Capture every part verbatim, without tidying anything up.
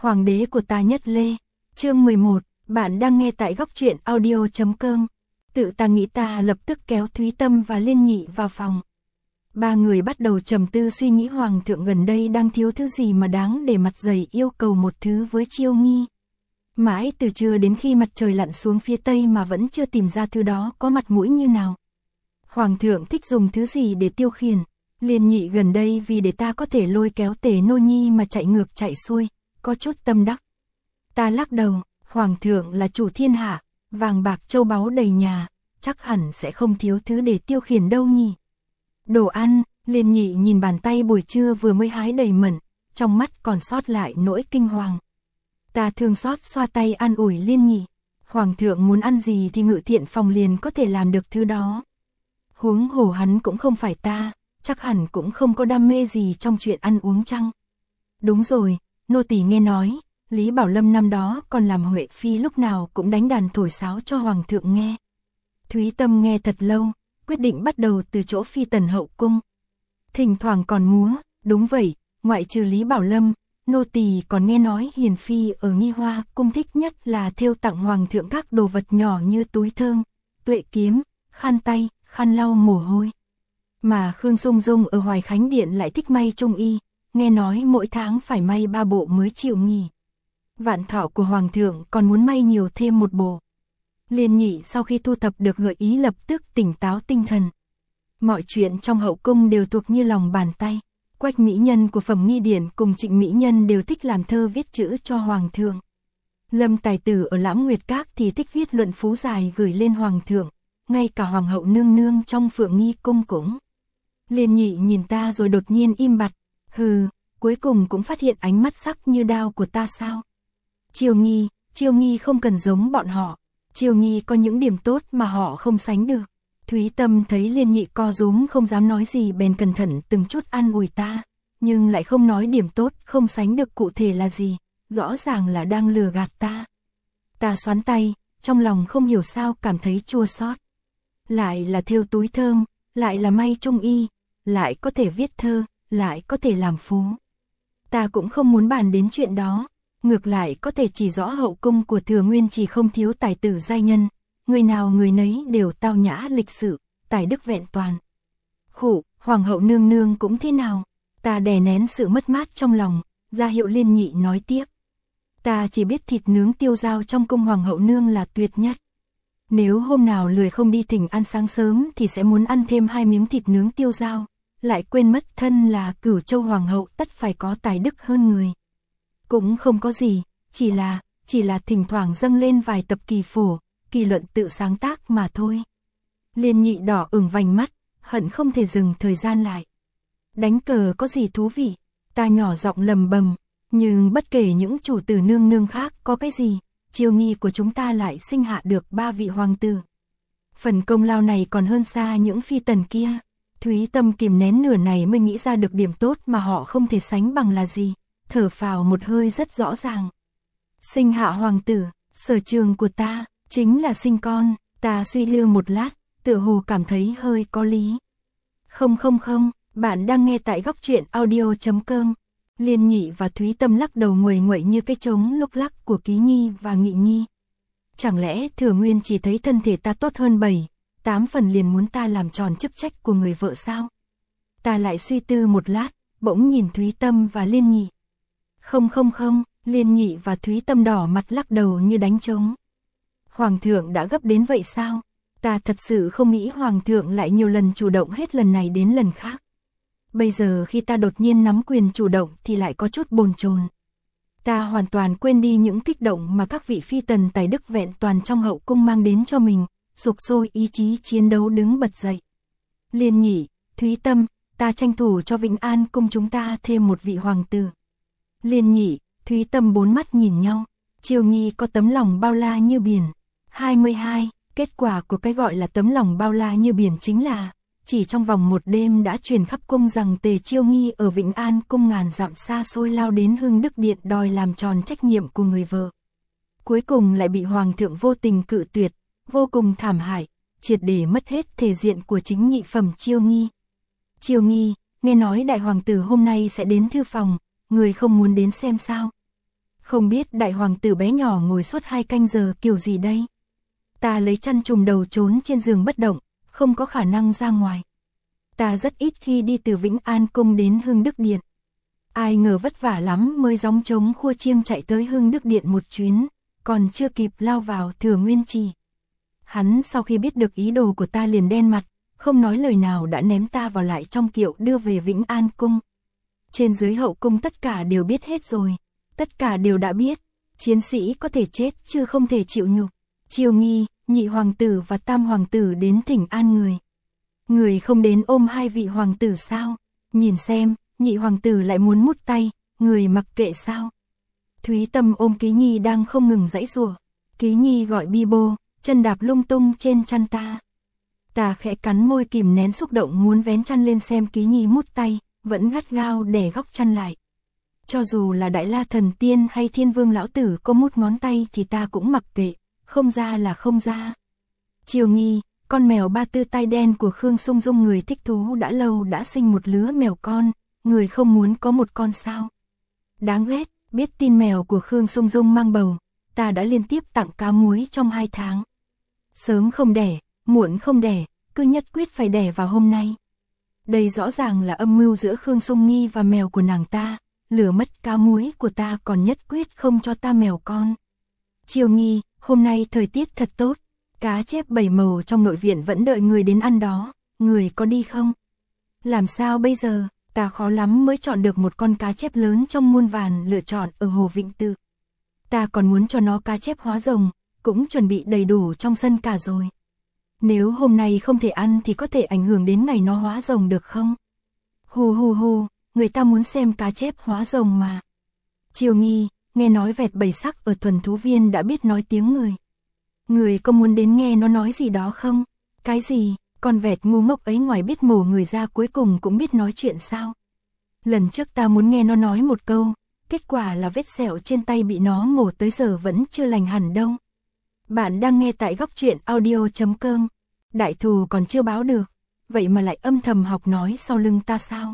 Hoàng đế của ta Nhất Lê. Chương mười một, bạn đang nghe tại góc truyện audio chấm com. Tự ta nghĩ ta lập tức kéo Thúy Tâm và Liên Nhị vào phòng. Ba người bắt đầu trầm tư suy nghĩ hoàng thượng gần đây đang thiếu thứ gì mà đáng để mặt dày yêu cầu một thứ với Chiêu Nghi. Mãi từ trưa đến khi mặt trời lặn xuống phía tây mà vẫn chưa tìm ra thứ đó có mặt mũi như nào. Hoàng thượng thích dùng thứ gì để tiêu khiển? Liên Nhị gần đây vì để ta có thể lôi kéo Tề Nô Nhi mà chạy ngược chạy xuôi, có chút tâm đắc. Ta lắc đầu, hoàng thượng là chủ thiên hạ, vàng bạc châu báu đầy nhà, chắc hẳn sẽ không thiếu thứ để tiêu khiển đâu nhỉ. Đồ ăn, Liên Nhị nhìn bàn tay buổi trưa vừa mới hái đầy mẩn, trong mắt còn sót lại nỗi kinh hoàng. Ta thương xót xoa tay an ủi Liên Nhị, hoàng thượng muốn ăn gì thì Ngự Thiện phòng liền có thể làm được thứ đó. Huống hồ hắn cũng không phải ta, chắc hẳn cũng không có đam mê gì trong chuyện ăn uống chăng. Đúng rồi, nô tỳ nghe nói, Lý Bảo Lâm năm đó còn làm Huệ Phi lúc nào cũng đánh đàn thổi sáo cho hoàng thượng nghe. Thúy Tâm nghe thật lâu, quyết định bắt đầu từ chỗ phi tần hậu cung. Thỉnh thoảng còn múa, đúng vậy, ngoại trừ Lý Bảo Lâm, nô tỳ còn nghe nói Hiền Phi ở Nghi Hoa cung thích nhất là thêu tặng hoàng thượng các đồ vật nhỏ như túi thơm, tuệ kiếm, khăn tay, khăn lau mồ hôi. Mà Khương Dung Dung ở Hoài Khánh Điện lại thích may trung y, nghe nói mỗi tháng phải may ba bộ mới chịu nghỉ. Vạn thọ của hoàng thượng còn muốn may nhiều thêm một bộ. Liên Nhị sau khi thu thập được gợi ý lập tức tỉnh táo tinh thần. Mọi chuyện trong hậu cung đều thuộc như lòng bàn tay. Quách mỹ nhân của Phẩm Nghi Điển cùng Trịnh mỹ nhân đều thích làm thơ viết chữ cho hoàng thượng. Lâm tài tử ở Lãm Nguyệt Các thì thích viết luận phú dài gửi lên hoàng thượng. Ngay cả hoàng hậu nương nương trong Phượng Nghi cung cũng. Liên Nhị nhìn ta rồi đột nhiên im bặt. Hừ, cuối cùng cũng phát hiện ánh mắt sắc như đao của ta sao? Chiêu Nghi, Chiêu Nghi không cần giống bọn họ. Chiêu Nghi có những điểm tốt mà họ không sánh được. Thúy Tâm thấy Liên Nhị co rúm không dám nói gì bèn cẩn thận từng chút an ủi ta, nhưng lại không nói điểm tốt không sánh được cụ thể là gì, rõ ràng là đang lừa gạt ta. Ta xoắn tay, trong lòng không hiểu sao cảm thấy chua xót. Lại là thêu túi thơm, lại là may trung y, lại có thể viết thơ, lại có thể làm phú. Ta cũng không muốn bàn đến chuyện đó. Ngược lại có thể chỉ rõ hậu cung của Thừa Nguyên chỉ không thiếu tài tử giai nhân, người nào người nấy đều tao nhã lịch sự, tài đức vẹn toàn. Khụ, hoàng hậu nương nương cũng thế nào? Ta đè nén sự mất mát trong lòng, ra hiệu Liên Nhị nói tiếp. Ta chỉ biết thịt nướng tiêu dao trong cung hoàng hậu nương là tuyệt nhất. Nếu hôm nào lười không đi thỉnh ăn sáng sớm thì sẽ muốn ăn thêm hai miếng thịt nướng tiêu dao, lại quên mất thân là Cửu Châu hoàng hậu tất phải có tài đức hơn người. Cũng không có gì, chỉ là, chỉ là thỉnh thoảng dâng lên vài tập kỳ phổ, kỳ luận tự sáng tác mà thôi. Liên Nhị đỏ ửng vành mắt, hận không thể dừng thời gian lại. Đánh cờ có gì thú vị? Ta nhỏ giọng lầm bầm, nhưng bất kể những chủ tử nương nương khác có cái gì, Chiêu Nghi của chúng ta lại sinh hạ được ba vị hoàng tử. Phần công lao này còn hơn xa những phi tần kia. Thúy Tâm kìm nén nửa này mới nghĩ ra được điểm tốt mà họ không thể sánh bằng là gì. Thở phào một hơi rất rõ ràng. Sinh hạ hoàng tử, sở trường của ta, chính là sinh con. Ta suy lưu một lát, tựa hồ cảm thấy hơi có lý. Không không không, bạn đang nghe tại góc truyện audio chấm com. Liên Nhị và Thúy Tâm lắc đầu nguầy nguậy như cái trống lúc lắc của Ký Nhi và Nghị Nhi. Chẳng lẽ Thừa Nguyên chỉ thấy thân thể ta tốt hơn bảy, tám phần liền muốn ta làm tròn chức trách của người vợ sao? Ta lại suy tư một lát, bỗng nhìn Thúy Tâm và Liên Nhị. Không không không, Liên Nhị và Thúy Tâm đỏ mặt lắc đầu như đánh trống. Hoàng thượng đã gấp đến vậy sao? Ta thật sự không nghĩ hoàng thượng lại nhiều lần chủ động hết lần này đến lần khác. Bây giờ khi ta đột nhiên nắm quyền chủ động thì lại có chút bồn chồn. Ta hoàn toàn quên đi những kích động mà các vị phi tần tài đức vẹn toàn trong hậu cung mang đến cho mình, sục sôi ý chí chiến đấu đứng bật dậy. Liên Nhị, Thúy Tâm, ta tranh thủ cho Vĩnh An cung chúng ta thêm một vị hoàng tử. Liên Nhị, Thúy Tâm bốn mắt nhìn nhau, Chiêu Nghi có tấm lòng bao la như biển. hai mươi hai, kết quả của cái gọi là tấm lòng bao la như biển chính là, chỉ trong vòng một đêm đã truyền khắp cung rằng Tề Chiêu Nghi ở Vĩnh An cung ngàn dặm xa xôi lao đến Hưng Đức Điện đòi làm tròn trách nhiệm của người vợ. Cuối cùng lại bị hoàng thượng vô tình cự tuyệt, vô cùng thảm hại, triệt để mất hết thể diện của chính nhị phẩm Chiêu Nghi. Chiêu Nghi, nghe nói đại hoàng tử hôm nay sẽ đến thư phòng, người không muốn đến xem sao? Không biết đại hoàng tử bé nhỏ ngồi suốt hai canh giờ kiểu gì đây. Ta lấy chăn trùm đầu trốn trên giường bất động, không có khả năng ra ngoài. Ta rất ít khi đi từ Vĩnh An Cung đến Hưng Đức Điện. Ai ngờ vất vả lắm mới gióng trống khua chiêng chạy tới Hưng Đức Điện một chuyến, còn chưa kịp lao vào Thừa Nguyên Trì. Hắn sau khi biết được ý đồ của ta liền đen mặt, không nói lời nào đã ném ta vào lại trong kiệu đưa về Vĩnh An Cung. Trên dưới hậu cung tất cả đều biết hết rồi, tất cả đều đã biết, chiến sĩ có thể chết chứ không thể chịu nhục. Triều Nghi, nhị hoàng tử và tam hoàng tử đến thỉnh an người. Người không đến ôm hai vị hoàng tử sao? Nhìn xem, nhị hoàng tử lại muốn mút tay, người mặc kệ sao? Thúy Tâm ôm Ký Nhi đang không ngừng giãy giụa. Ký Nhi gọi bi bô, chân đạp lung tung trên chăn ta. Ta khẽ cắn môi kìm nén xúc động muốn vén chăn lên xem Ký Nhi mút tay, vẫn gắt gao để góc chăn lại. Cho dù là Đại La Thần Tiên hay Thiên Vương lão tử có mút ngón tay thì ta cũng mặc kệ, không ra là không ra. Triều Nghi, con mèo ba tư tai đen của Khương Sung Dung người thích thú đã lâu đã sinh một lứa mèo con, người không muốn có một con sao? Đáng ghét, biết tin mèo của Khương Sung Dung mang bầu, ta đã liên tiếp tặng cá muối trong hai tháng. Sớm không đẻ, muộn không đẻ, cứ nhất quyết phải đẻ vào hôm nay. Đây rõ ràng là âm mưu giữa Khương Sung Nghi và mèo của nàng ta, lừa mất cá muối của ta còn nhất quyết không cho ta mèo con. Triều Nghi, hôm nay thời tiết thật tốt, cá chép bảy màu trong nội viện vẫn đợi người đến ăn đó, người có đi không? Làm sao bây giờ, ta khó lắm mới chọn được một con cá chép lớn trong muôn vàn lựa chọn ở Hồ Vịnh Tự. Ta còn muốn cho nó cá chép hóa rồng, cũng chuẩn bị đầy đủ trong sân cả rồi. Nếu hôm nay không thể ăn thì có thể ảnh hưởng đến ngày nó hóa rồng được không? Hù hù hù, người ta muốn xem cá chép hóa rồng mà. Triều Nghi, nghe nói vẹt bảy sắc ở thuần thú viên đã biết nói tiếng người. Người có muốn đến nghe nó nói gì đó không? Cái gì, con vẹt ngu ngốc ấy ngoài biết mổ người ra cuối cùng cũng biết nói chuyện sao? Lần trước ta muốn nghe nó nói một câu, kết quả là vết sẹo trên tay bị nó mổ tới giờ vẫn chưa lành hẳn đâu. Bạn đang nghe tại góc truyện audio chấm com. Đại thù còn chưa báo được, vậy mà lại âm thầm học nói sau lưng ta sao?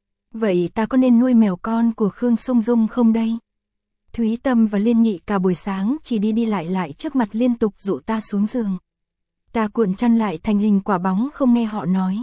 Vậy ta có nên nuôi mèo con của Khương Sung Dung không đây? Thúy Tâm và Liên Nhị cả buổi sáng chỉ đi đi lại lại trước mặt liên tục dụ ta xuống giường. Ta cuộn chăn lại thành hình quả bóng không nghe họ nói.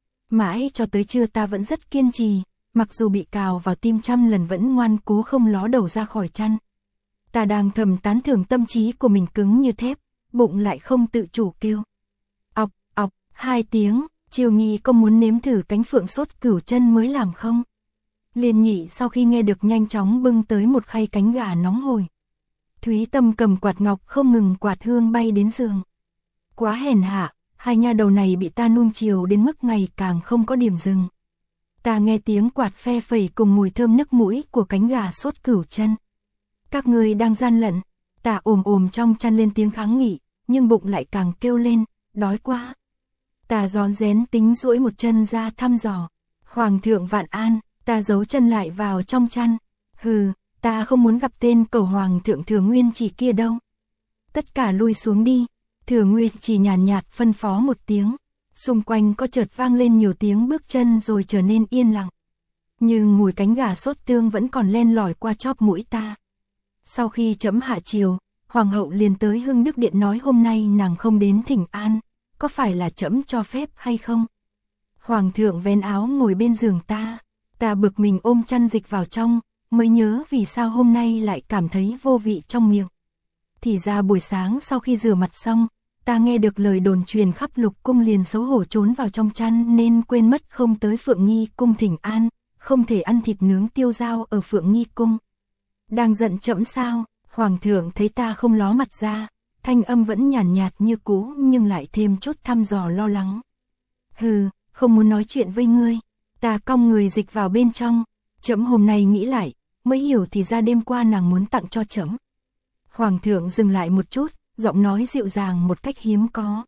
Mãi cho tới trưa ta vẫn rất kiên trì, mặc dù bị cào vào tim trăm lần vẫn ngoan cố không ló đầu ra khỏi chăn. Ta đang thầm tán thưởng tâm trí của mình cứng như thép, bụng lại không tự chủ kêu. Ọc, ọc, hai tiếng, Triều Nghi có muốn nếm thử cánh phượng sốt cửu chân mới làm không? Liên Nhị sau khi nghe được nhanh chóng bưng tới một khay cánh gà nóng hổi. Thúy Tâm cầm quạt ngọc không ngừng quạt hương bay đến giường. Quá hèn hạ, hai nha đầu này bị ta nuông chiều đến mức ngày càng không có điểm dừng. Ta nghe tiếng quạt phe phẩy cùng mùi thơm nức mũi của cánh gà sốt cửu chân. Các người đang gian lận, ta ồm ồm trong chăn lên tiếng kháng nghị, nhưng bụng lại càng kêu lên, đói quá. Ta rón rén tính duỗi một chân ra thăm dò. Hoàng thượng vạn an, ta giấu chân lại vào trong chăn. Hừ, ta không muốn gặp tên cẩu hoàng thượng Thừa Nguyên Chỉ kia đâu. Tất cả lui xuống đi. Thừa Nguyên Chỉ nhàn nhạt, nhạt phân phó một tiếng. Xung quanh có chợt vang lên nhiều tiếng bước chân rồi trở nên yên lặng. Nhưng mùi cánh gà sốt tương vẫn còn len lỏi qua chóp mũi ta. Sau khi chấm hạ chiều, Hoàng hậu liền tới Hưng Đức Điện nói hôm nay nàng không đến thỉnh an, có phải là trẫm cho phép hay không? Hoàng thượng vén áo ngồi bên giường ta, ta bực mình ôm chăn dịch vào trong, mới nhớ vì sao hôm nay lại cảm thấy vô vị trong miệng. Thì ra buổi sáng sau khi rửa mặt xong, ta nghe được lời đồn truyền khắp lục cung liền xấu hổ trốn vào trong chăn nên quên mất không tới Phượng Nghi cung thỉnh an, không thể ăn thịt nướng tiêu dao ở Phượng Nghi cung. Đang giận trẫm sao? Hoàng thượng thấy ta không ló mặt ra, thanh âm vẫn nhàn nhạt, nhạt như cũ nhưng lại thêm chút thăm dò lo lắng. Hừ, không muốn nói chuyện với ngươi. Ta cong người dịch vào bên trong, trẫm hôm nay nghĩ lại, mới hiểu thì ra đêm qua nàng muốn tặng cho trẫm. Hoàng thượng dừng lại một chút, giọng nói dịu dàng một cách hiếm có.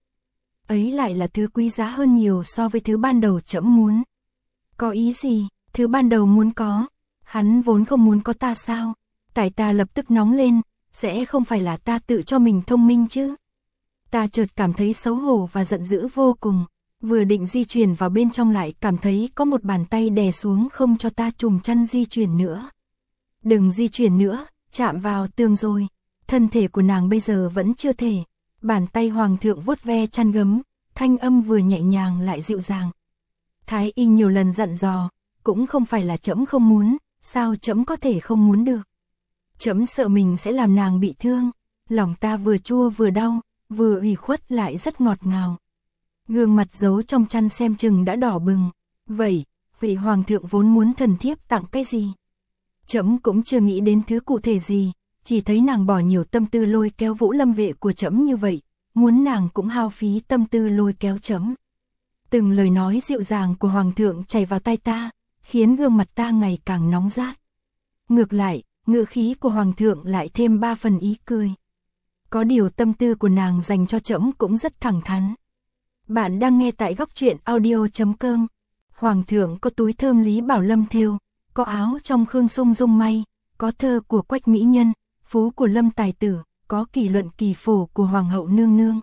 Ấy lại là thứ quý giá hơn nhiều so với thứ ban đầu trẫm muốn. Có ý gì? Thứ ban đầu muốn có, hắn vốn không muốn có ta sao? Tại ta lập tức nóng lên, sẽ không phải là ta tự cho mình thông minh chứ? Ta chợt cảm thấy xấu hổ và giận dữ vô cùng, vừa định di chuyển vào bên trong lại cảm thấy có một bàn tay đè xuống không cho ta trùm chăn di chuyển nữa. Đừng di chuyển nữa, chạm vào tường rồi. Thân thể của nàng bây giờ vẫn chưa thể. Bàn tay hoàng thượng vuốt ve chăn gấm, thanh âm vừa nhẹ nhàng lại dịu dàng. Thái y nhiều lần dặn dò, cũng không phải là trẫm không muốn, sao trẫm có thể không muốn được. Trẫm sợ mình sẽ làm nàng bị thương, lòng ta vừa chua vừa đau, vừa ủy khuất lại rất ngọt ngào. Gương mặt giấu trong chăn xem chừng đã đỏ bừng. Vậy, vị hoàng thượng vốn muốn thần thiếp tặng cái gì? Trẫm cũng chưa nghĩ đến thứ cụ thể gì, chỉ thấy nàng bỏ nhiều tâm tư lôi kéo Vũ Lâm vệ của trẫm như vậy, muốn nàng cũng hao phí tâm tư lôi kéo trẫm. Từng lời nói dịu dàng của hoàng thượng chảy vào tai ta, khiến gương mặt ta ngày càng nóng rát. Ngược lại, ngữ khí của hoàng thượng lại thêm ba phần ý cười. Có điều tâm tư của nàng dành cho trẫm cũng rất thẳng thắn. Bạn đang nghe tại góc truyện audio chấm com. Hoàng thượng có túi thơm Lý Bảo Lâm thêu, có áo trong Khương Sung Dung may, có thơ của Quách Mỹ Nhân, phú của Lâm Tài Tử, có kỷ luận kỳ phổ của Hoàng hậu nương nương.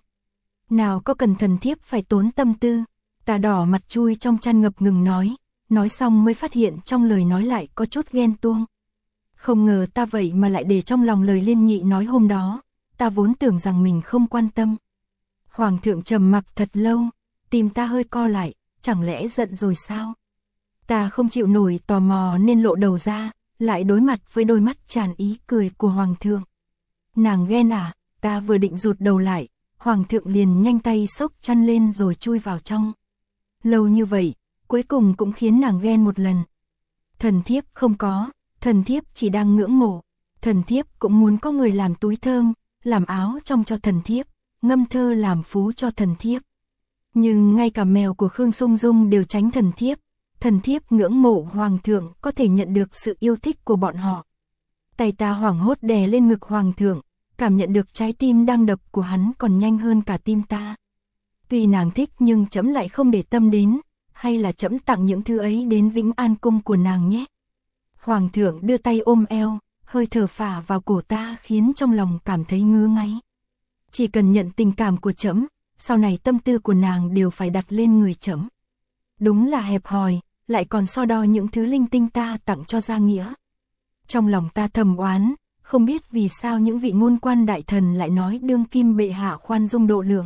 Nào có cần thần thiếp phải tốn tâm tư. Ta đỏ mặt chui trong chăn ngập ngừng nói, nói xong mới phát hiện trong lời nói lại có chút ghen tuông. Không ngờ ta vậy mà lại để trong lòng lời Liên Nhị nói hôm đó, ta vốn tưởng rằng mình không quan tâm. Hoàng thượng trầm mặc thật lâu, tim ta hơi co lại, chẳng lẽ giận rồi sao? Ta không chịu nổi tò mò nên lộ đầu ra, lại đối mặt với đôi mắt tràn ý cười của hoàng thượng. Nàng ghen à? Ta vừa định rụt đầu lại, hoàng thượng liền nhanh tay xốc chăn lên rồi chui vào trong. Lâu như vậy, cuối cùng cũng khiến nàng ghen một lần. Thần thiếp không có, thần thiếp chỉ đang ngưỡng mộ, thần thiếp cũng muốn có người làm túi thơm, làm áo trong cho thần thiếp, ngâm thơ làm phú cho thần thiếp. Nhưng ngay cả mèo của Khương Sung Dung đều tránh thần thiếp, thần thiếp ngưỡng mộ hoàng thượng có thể nhận được sự yêu thích của bọn họ. Tay ta hoảng hốt đè lên ngực hoàng thượng, cảm nhận được trái tim đang đập của hắn còn nhanh hơn cả tim ta. Tuy nàng thích nhưng trẫm lại không để tâm đến, hay là trẫm tặng những thứ ấy đến Vĩnh An cung của nàng nhé. Hoàng thượng đưa tay ôm eo, hơi thở phả vào cổ ta khiến trong lòng cảm thấy ngứa ngáy. Chỉ cần nhận tình cảm của trẫm, sau này tâm tư của nàng đều phải đặt lên người trẫm. Đúng là hẹp hòi, lại còn so đo những thứ linh tinh ta tặng cho Gia Nghĩa. Trong lòng ta thầm oán, không biết vì sao những vị ngôn quan đại thần lại nói đương kim bệ hạ khoan dung độ lượng.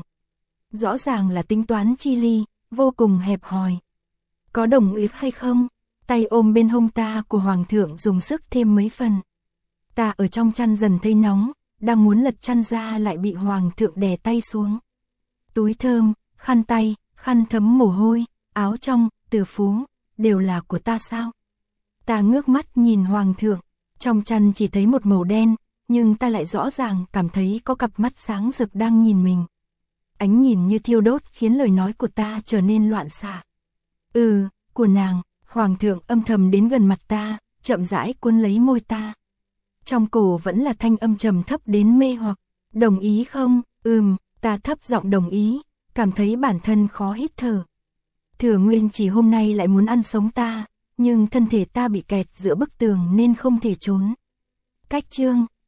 Rõ ràng là tính toán chi ly, vô cùng hẹp hòi. Có đồng ý hay không? Tay ôm bên hông ta của hoàng thượng dùng sức thêm mấy phần. Ta ở trong chăn dần thấy nóng, đang muốn lật chăn ra lại bị hoàng thượng đè tay xuống. Túi thơm, khăn tay, khăn thấm mồ hôi, áo trong, từ phú, đều là của ta sao? Ta ngước mắt nhìn hoàng thượng, trong chăn chỉ thấy một màu đen, nhưng ta lại rõ ràng cảm thấy có cặp mắt sáng rực đang nhìn mình. Ánh nhìn như thiêu đốt khiến lời nói của ta trở nên loạn xạ. Ừ, của nàng. Hoàng thượng âm thầm đến gần mặt ta, chậm rãi cuốn lấy môi ta. Trong cổ vẫn là thanh âm trầm thấp đến mê hoặc. Đồng ý không? Ừm, ta thấp giọng đồng ý, cảm thấy bản thân khó hít thở. Thừa Nguyên chỉ hôm nay lại muốn ăn sống ta, nhưng thân thể ta bị kẹt giữa bức tường nên không thể trốn. Cách chương